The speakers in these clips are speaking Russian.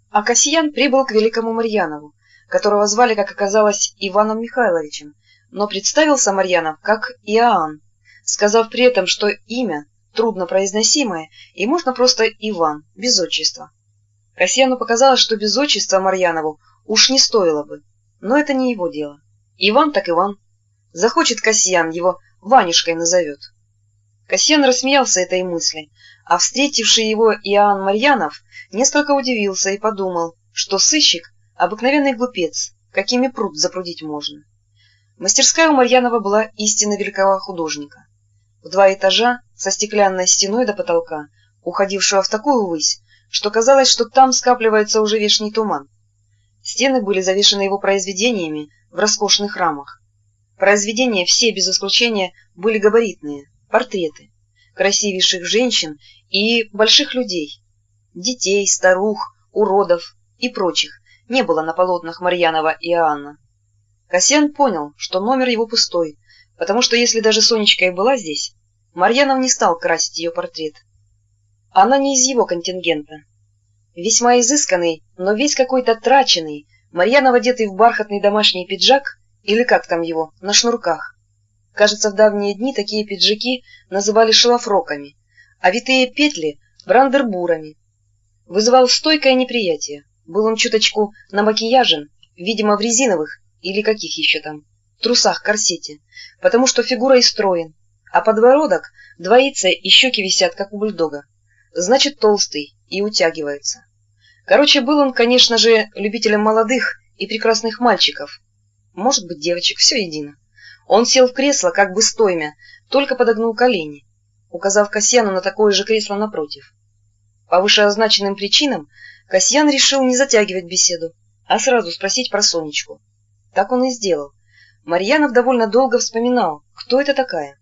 А Касьян прибыл к великому Марьянову, которого звали, как оказалось, Иваном Михайловичем, но представился Марьянов как Иоанн, сказав при этом, что имя труднопроизносимое, и можно просто Иван, без отчества. Касьяну показалось, что без отчества Марьянову уж не стоило бы, но это не его дело. Иван так Иван. Захочет Касьян, его Ванюшкой назовет. Касьян рассмеялся этой мысли, а встретивший его Иоанн Марьянов несколько удивился и подумал, что сыщик — обыкновенный глупец, какими пруд запрудить можно. Мастерская у Марьянова была истинно великого художника. В 2 этажа, со стеклянной стеной до потолка, уходившего в такую высь, что казалось, что там скапливается уже вешний туман. Стены были завешены его произведениями в роскошных рамах. Произведения все, без исключения, были габаритные, портреты красивейших женщин и больших людей, детей, старух, уродов и прочих не было на полотнах Марьянова и Иоанна. Касьян понял, что номер его пустой, потому что если даже Сонечка и была здесь, Марьянов не стал красить ее портрет. Она не из его контингента. Весьма изысканный, но весь какой-то траченный, Марьянов, одетый в бархатный домашний пиджак, или как там его, на шнурках. Кажется, в давние дни такие пиджаки называли шалафроками, а витые петли — брандербурами. Вызывал стойкое неприятие. Был он чуточку намакияжен, видимо, в резиновых или каких еще там трусах-корсете, потому что фигура и строен, а подбородок двоится и щеки висят, как у бульдога. Значит, толстый и утягивается. Короче, был он, конечно же, любителем молодых и прекрасных мальчиков. Может быть, девочек, все едино. Он сел в кресло, как бы стоймя, только подогнул колени, указав Касьяну на такое же кресло напротив. По вышеозначенным причинам Касьян решил не затягивать беседу, а сразу спросить про Сонечку. Так он и сделал. Марьянов довольно долго вспоминал, кто это такая.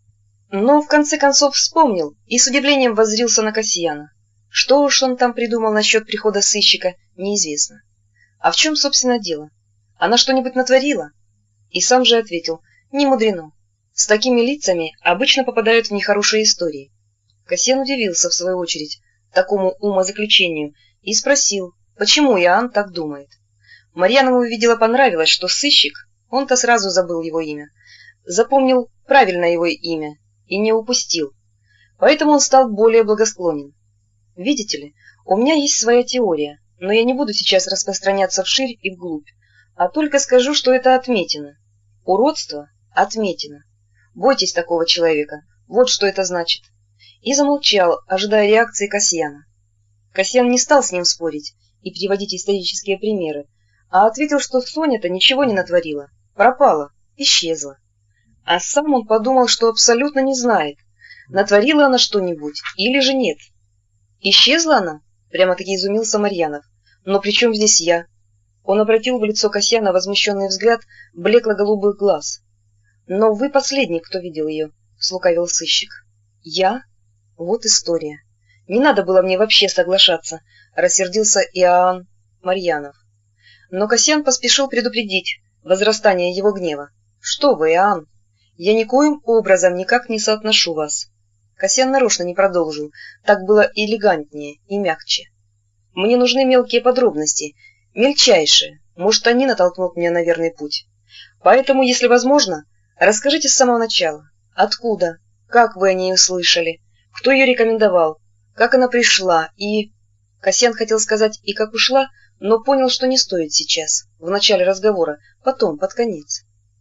Но в конце концов вспомнил и с удивлением воззрился на Касьяна. Что уж он там придумал насчет прихода сыщика, неизвестно. А в чем, собственно, дело? Она что-нибудь натворила? И сам же ответил: не мудрено. С такими лицами обычно попадают в нехорошие истории. Касьян удивился, в свою очередь, такому умозаключению и спросил, почему Иоанн так думает. Марьянову, видимо, понравилось, что сыщик, он-то сразу забыл его имя, запомнил правильно его имя и не упустил. Поэтому он стал более благосклонен. Видите ли, у меня есть своя теория, но я не буду сейчас распространяться вширь и вглубь, а только скажу, что это отметина. Уродство — отметина. Бойтесь такого человека, вот что это значит. И замолчал, ожидая реакции Касьяна. Касьян не стал с ним спорить и приводить исторические примеры, а ответил, что Соня-то ничего не натворила, пропала, исчезла. А сам он подумал, что абсолютно не знает, натворила она что-нибудь или же нет. Исчезла она? Прямо-таки изумился Марьянов. Но при чем здесь я? Он обратил в лицо Касьяна возмущенный взгляд блекло-голубых глаз. Но вы последний, кто видел ее, слукавил сыщик. Я? Вот история. Не надо было мне вообще соглашаться, рассердился Иоанн Марьянов. Но Касьян поспешил предупредить возрастание его гнева. Что вы, Иоанн? Я никоим образом никак не соотношу вас. Касьян нарочно не продолжил, так было элегантнее и мягче. Мне нужны мелкие подробности, мельчайшие, может, они натолкнут меня на верный путь. Поэтому, если возможно, расскажите с самого начала. Откуда? Как вы о ней услышали? Кто ее рекомендовал? Как она пришла? И... Касьян хотел сказать «и как ушла», но понял, что не стоит сейчас, в начале разговора, потом, под конец.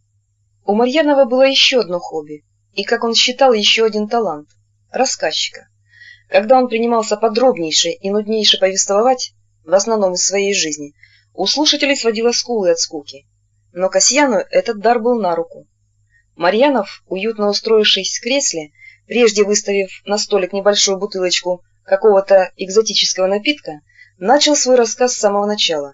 У Марьянова было еще одно хобби, и, как он считал, еще один талант — рассказчика. Когда он принимался подробнейше и нуднейше повествовать, в основном из своей жизни, у слушателей сводило скулы от скуки. Но Касьяну этот дар был на руку. Марьянов, уютно устроившись в кресле, прежде выставив на столик небольшую бутылочку какого-то экзотического напитка, начал свой рассказ с самого начала.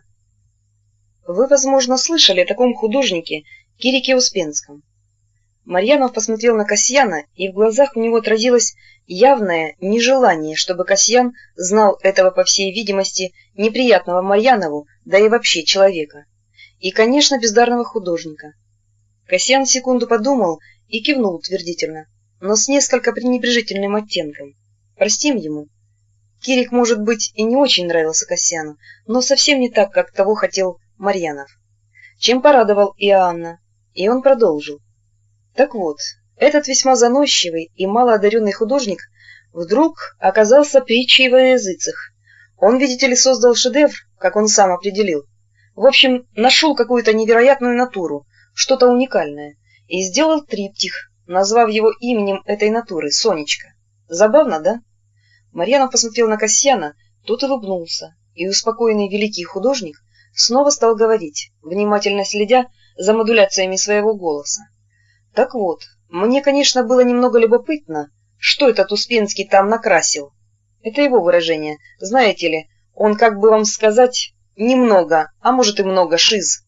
Вы, возможно, слышали о таком художнике Кирике Успенском. Марьянов посмотрел на Касьяна, и в глазах у него отразилось явное нежелание, чтобы Касьян знал этого, по всей видимости, неприятного Марьянову, да и вообще человека. И, конечно, бездарного художника. Касьян секунду подумал и кивнул утвердительно, но с несколько пренебрежительным оттенком. Простим ему. Кирик, может быть, и не очень нравился Касьяну, но совсем не так, как того хотел Марьянов. Чем порадовал Иоанна, и он продолжил. Так вот, этот весьма заносчивый и малоодаренный художник вдруг оказался притчей во языцах. Он, видите ли, создал шедевр, как он сам определил. В общем, нашел какую-то невероятную натуру, что-то уникальное, и сделал триптих, назвав его именем этой натуры — Сонечка. Забавно, да? Марьянов посмотрел на Касьяна, тот улыбнулся, и успокоенный великий художник снова стал говорить, внимательно следя за модуляциями своего голоса. Так вот, мне, конечно, было немного любопытно, что этот Успенский там накрасил. Это его выражение, знаете ли, он, как бы вам сказать, немного, а может и много шиз.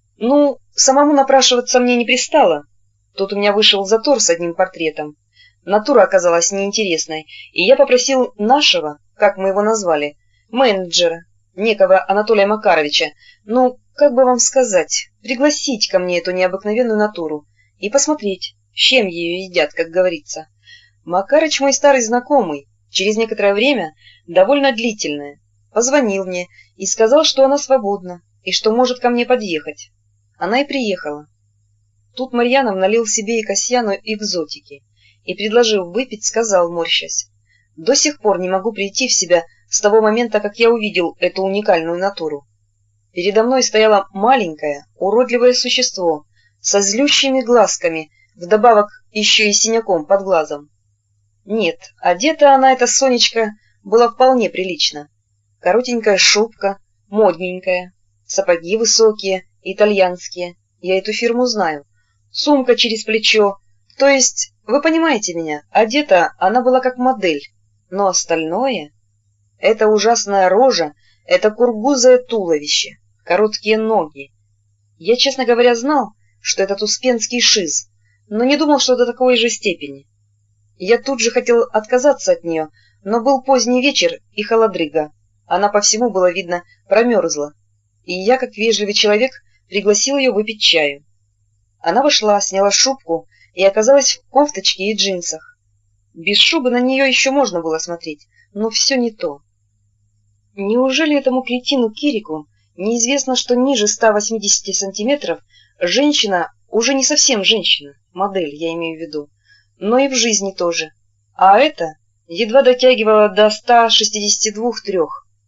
Ну, самому напрашиваться мне не пристало. Тут у меня вышел затор с одним портретом. Натура оказалась неинтересной, и я попросил нашего, как мы его назвали, менеджера, некого Анатолия Макаровича, ну, как бы вам сказать, пригласить ко мне эту необыкновенную натуру и посмотреть, с чем ее едят, как говорится. Макарыч мой старый знакомый, через некоторое время, довольно длительное, позвонил мне и сказал, что она свободна и что может ко мне подъехать. Она и приехала. Тут Марьянов налил себе и Касьяну экзотики и, предложив выпить, сказал, морщась: «До сих пор не могу прийти в себя с того момента, как я увидел эту уникальную натуру. Передо мной стояло маленькое, уродливое существо со злющими глазками, вдобавок еще и синяком под глазом. Нет, одета она, эта Сонечка, была вполне прилично. Коротенькая шубка, модненькая, сапоги высокие, итальянские, я эту фирму знаю, сумка через плечо, то есть, вы понимаете меня, одета она была как модель, но остальное... Это ужасная рожа, это кургузое туловище, короткие ноги. Я, честно говоря, знал, что этот Успенский шиз, но не думал, что до такой же степени. Я тут же хотел отказаться от нее, но был поздний вечер и холодрыга. Она по всему, было видно, промерзла, и я, как вежливый человек, пригласил ее выпить чаю. Она вошла, сняла шубку и оказалась в кофточке и джинсах. Без шубы на нее еще можно было смотреть, но все не то. Неужели этому кретину Кирику неизвестно, что ниже 180 сантиметров женщина уже не совсем женщина, модель, я имею в виду, но и в жизни тоже, а это едва дотягивало до 162-3.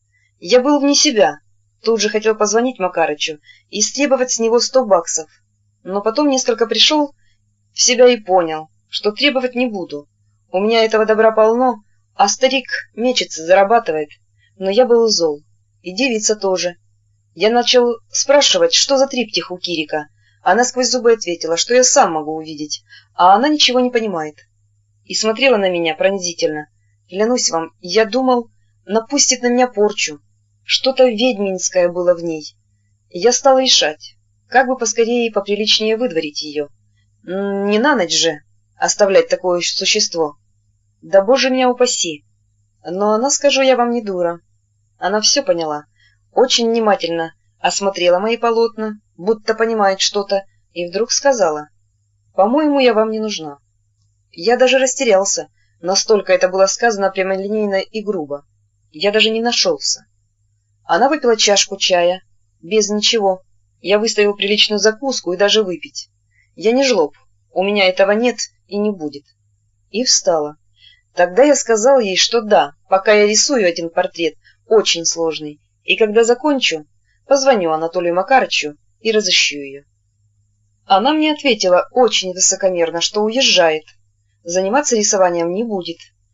Я был вне себя, тут же хотел позвонить Макарычу и стребовать с него 100 баксов, но потом несколько пришел в себя и понял, что требовать не буду. У меня этого добра полно, а старик мечется, зарабатывает. Но я был зол, и девица тоже. Я начал спрашивать, что за триптих у Кирика. Она сквозь зубы ответила, что я сам могу увидеть, а она ничего не понимает. И смотрела на меня пронзительно. Клянусь вам, я думал, напустит на меня порчу. Что-то ведьминское было в ней. Я стал решать, как бы поскорее и поприличнее выдворить ее. Не на ночь же оставлять такое существо. Да боже меня упаси! Но она, скажу я вам, не дура. Она все поняла, очень внимательно осмотрела мои полотна, будто понимает что-то, и вдруг сказала: «По-моему, я вам не нужна». Я даже растерялся, настолько это было сказано прямолинейно и грубо. Я даже не нашелся. Она выпила чашку чая, без ничего. Я выставил приличную закуску и даже выпить. Я не жлоб, у меня этого нет и не будет. И встала. Тогда я сказал ей, что да, пока я рисую один портрет, очень сложный, и когда закончу, позвоню Анатолию Макарычу и разыщу ее. Она мне ответила очень высокомерно, что уезжает, заниматься рисованием не будет,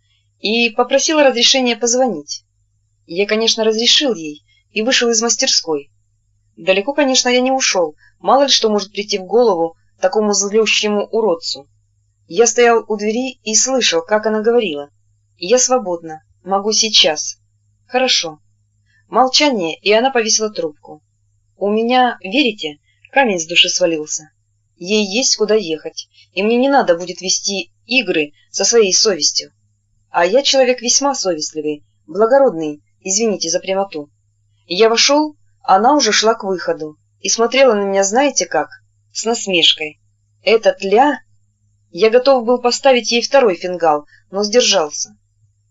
и попросила разрешения позвонить. Я, конечно, разрешил ей и вышел из мастерской. Далеко, конечно, я не ушел, мало ли что может прийти в голову такому злющему уродцу. Я стоял у двери и слышал, как она говорила: «Я свободна, могу сейчас». «Хорошо». Молчание, и она повесила трубку. У меня, верите, камень с души свалился. Ей есть куда ехать, и мне не надо будет вести игры со своей совестью. А я человек весьма совестливый, благородный, извините за прямоту. Я вошел, она уже шла к выходу и смотрела на меня, знаете как, с насмешкой. Этот ля... Я готов был поставить ей второй фингал, но сдержался.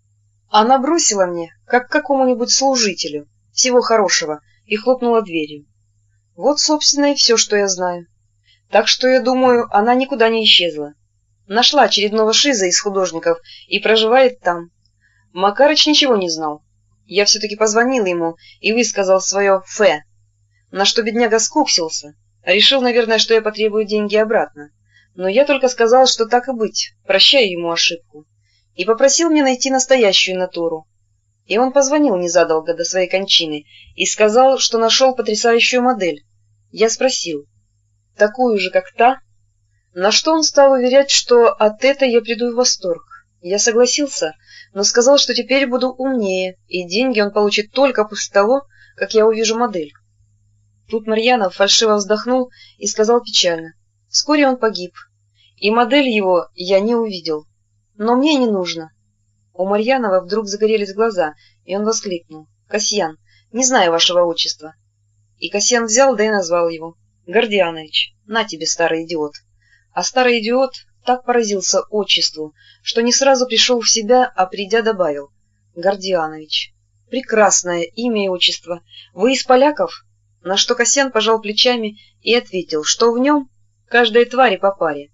Она бросила мне, как какому-нибудь служителю, всего хорошего, и хлопнула дверью. Вот, собственно, и все, что я знаю. Так что, я думаю, она никуда не исчезла. Нашла очередного шиза из художников и проживает там. Макарыч ничего не знал. Я все-таки позвонил ему и высказал свое «фе», на что бедняга скуксился. Решил, наверное, что я потребую деньги обратно. Но я только сказал, что так и быть, прощаю ему ошибку. И попросил мне найти настоящую натуру. И он позвонил незадолго до своей кончины и сказал, что нашел потрясающую модель. Я спросил, такую же, как та? На что он стал уверять, что от этой я приду в восторг. Я согласился, но сказал, что теперь буду умнее, и деньги он получит только после того, как я увижу модель. Тут Марьянов фальшиво вздохнул и сказал печально. Вскоре он погиб, и модель его я не увидел. Но мне не нужно. У Марьянова вдруг загорелись глаза, и он воскликнул. «Касьян, не знаю вашего отчества». И Касьян взял, да и назвал его. «Гордианович, на тебе, старый идиот». А старый идиот так поразился отчеству, что не сразу пришел в себя, а придя добавил. «Гордианович, прекрасное имя и отчество. Вы из поляков?» На что Касьян пожал плечами и ответил, что в нем каждой твари по паре.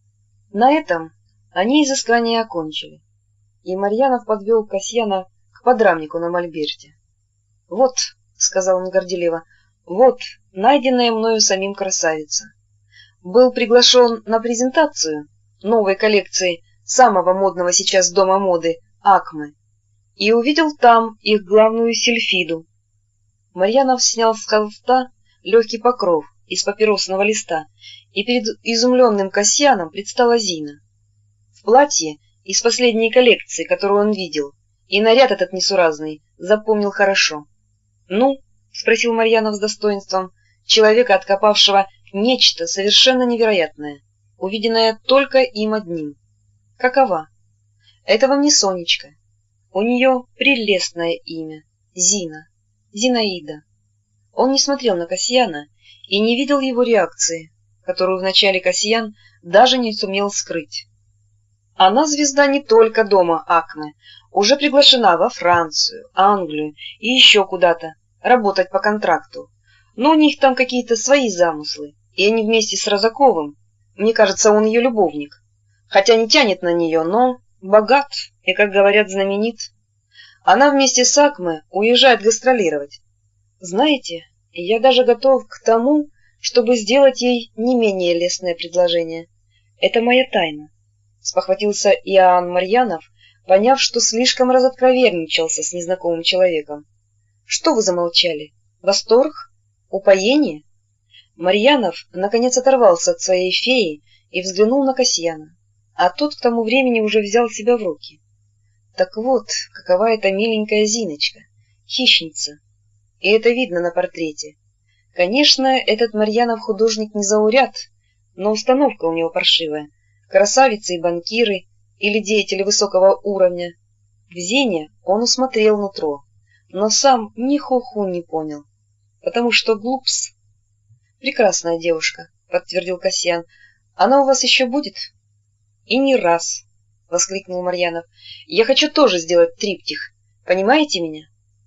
На этом они изыскание окончили, и Марьянов подвел Касьяна к подрамнику на мольберте. «Вот», — сказал он горделиво, — «вот найденная мною самим красавица. Был приглашен на презентацию новой коллекции самого модного сейчас дома моды «Акме» и увидел там их главную сильфиду». Марьянов снял с холста легкий покров из папиросного листа, и перед изумленным Касьяном предстала Зина. В платье из последней коллекции, которую он видел, и наряд этот несуразный запомнил хорошо. «Ну?» — спросил Марьянов с достоинством человека, откопавшего нечто совершенно невероятное, увиденное только им одним. «Какова?» «Это вам не Сонечка. У нее прелестное имя — Зина. Зинаида». Он не смотрел на Касьяна и не видел его реакции, которую вначале Касьян даже не сумел скрыть. Она звезда не только дома Акме, уже приглашена во Францию, Англию и еще куда-то работать по контракту. Но у них там какие-то свои замыслы, и они вместе с Розаковым, мне кажется, он ее любовник, хотя не тянет на нее, но богат и, как говорят, знаменит. Она вместе с Акме уезжает гастролировать. Знаете, я даже готов к тому, чтобы сделать ей не менее лестное предложение. Это моя тайна. Спохватился Иоанн Марьянов, поняв, что слишком разоткровенничался с незнакомым человеком. Что вы замолчали? Восторг? Упоение? Марьянов наконец оторвался от своей феи и взглянул на Касьяна, а тот к тому времени уже взял себя в руки. Так вот, какова эта миленькая Зиночка, хищница. И это видно на портрете. Конечно, этот Марьянов художник не зауряд, но установка у него паршивая. Красавицы и банкиры, или деятели высокого уровня. В Зине он усмотрел нутро, но сам ни хуху не понял, потому что глупс. «Прекрасная девушка», — подтвердил Касьян. «Она у вас еще будет?» «И не раз», — воскликнул Марьянов. «Я хочу тоже сделать триптих. Понимаете меня?»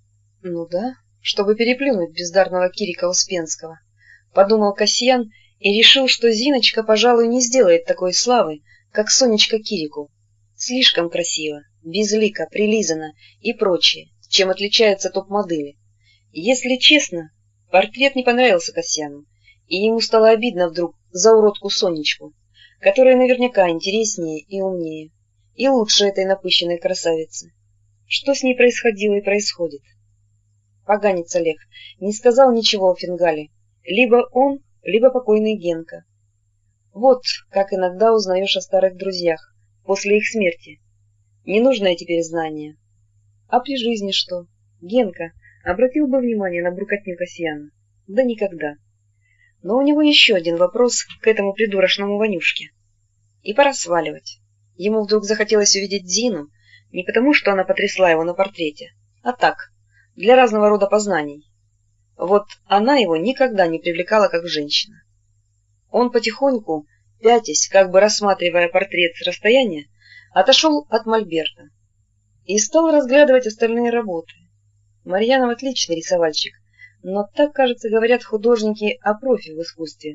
«Ну да, чтобы переплюнуть бездарного Кирика Успенского», — подумал Касьян и решил, что Зиночка, пожалуй, не сделает такой славы, как Сонечка Кирику. Слишком красиво, безлико, прилизано и прочее, чем отличается топ-модели. Если честно, портрет не понравился Касьяну, и ему стало обидно вдруг за уродку Сонечку, которая наверняка интереснее и умнее, и лучше этой напыщенной красавицы. Что с ней происходило и происходит? Поганец Олег не сказал ничего о Фингале. Либо он, либо покойный Генка. Вот как иногда узнаешь о старых друзьях после их смерти. Ненужное теперь знание. А при жизни что? Генка обратил бы внимание на брукотню Касьяна? Да никогда. Но у него еще один вопрос к этому придурочному Ванюшке. И пора сваливать. Ему вдруг захотелось увидеть Зину, не потому, что она потрясла его на портрете, а так, для разного рода познаний. Вот она его никогда не привлекала как женщина. Он потихоньку, пятясь, как бы рассматривая портрет с расстояния, отошел от мольберта. и стал разглядывать остальные работы. Марьянов отличный рисовальщик, но так, кажется, говорят художники о профи в искусстве.